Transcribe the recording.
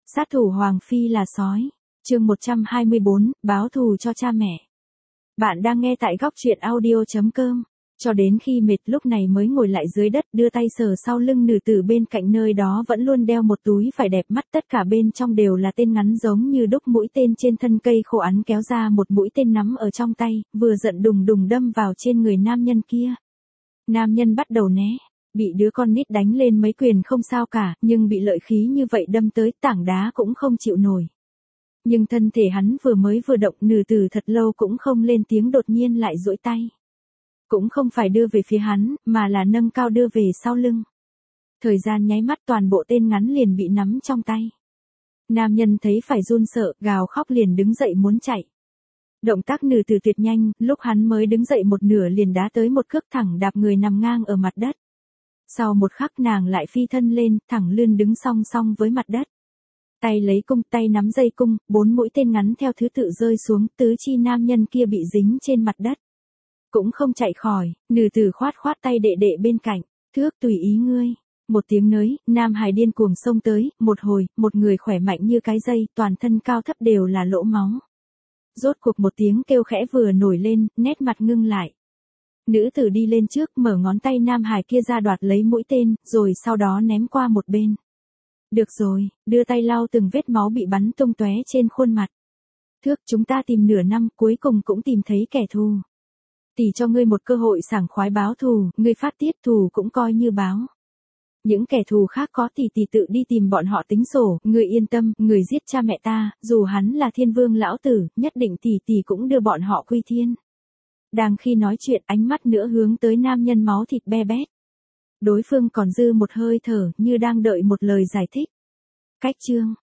Sát thủ Hoàng Phi là sói. Chương 124, báo thù cho cha mẹ. Bạn đang nghe tại góc truyện audio.com. Cho đến khi mệt lúc này mới ngồi lại dưới đất đưa tay sờ sau lưng nữ tử bên cạnh, nơi đó vẫn luôn đeo một túi vải đẹp mắt, tất cả bên trong đều là tên ngắn giống như đúc mũi tên trên thân cây khô, án kéo ra một mũi tên nắm ở trong tay, vừa giận đùng đùng đâm vào trên người nam nhân kia. Nam nhân bắt đầu né. Bị đứa con nít đánh lên mấy quyền không sao cả, nhưng bị lợi khí như vậy đâm tới tảng đá cũng không chịu nổi. Nhưng thân thể hắn vừa động, nữ tử thật lâu cũng không lên tiếng, đột nhiên lại duỗi tay. Cũng không phải đưa về phía hắn, mà là nâng cao đưa về sau lưng. Thời gian nháy mắt toàn bộ tên ngắn liền bị nắm trong tay. Nam nhân thấy phải run sợ, gào khóc liền đứng dậy muốn chạy. Động tác nữ tử tuyệt nhanh, lúc hắn mới đứng dậy một nửa liền đá tới một cước thẳng đạp người nằm ngang ở mặt đất. Sau một khắc nàng lại phi thân lên, thẳng lươn đứng song song với mặt đất. Tay lấy cung, tay nắm dây cung, 4 mũi tên ngắn theo thứ tự rơi xuống, tứ chi nam nhân kia bị dính trên mặt đất. Cũng không chạy khỏi, nữ tử khoát khoát tay đệ đệ bên cạnh, thước tùy ý ngươi. Một tiếng nới, nam hài điên cuồng xông tới, một hồi, một người khỏe mạnh như cái dây, toàn thân cao thấp đều là lỗ máu. Rốt cuộc một tiếng kêu khẽ vừa nổi lên, nét mặt ngưng lại. Nữ tử đi lên trước, mở ngón tay nam hài kia ra đoạt lấy mũi tên, rồi sau đó ném qua một bên. Được rồi, đưa tay lau từng vết máu bị bắn tung tóe trên khuôn mặt. Thước, chúng ta tìm nửa năm, cuối cùng cũng tìm thấy kẻ thù. Tỷ cho ngươi một cơ hội sảng khoái báo thù, ngươi phát tiết thù cũng coi như báo. Những kẻ thù khác có tỷ tự đi tìm bọn họ tính sổ, ngươi yên tâm, người giết cha mẹ ta, dù hắn là thiên vương lão tử, nhất định tỷ cũng đưa bọn họ quy thiên. Đang khi nói chuyện, ánh mắt nữa hướng tới nam nhân máu thịt be bét. Đối phương còn dư một hơi thở, như đang đợi một lời giải thích. Cách chương.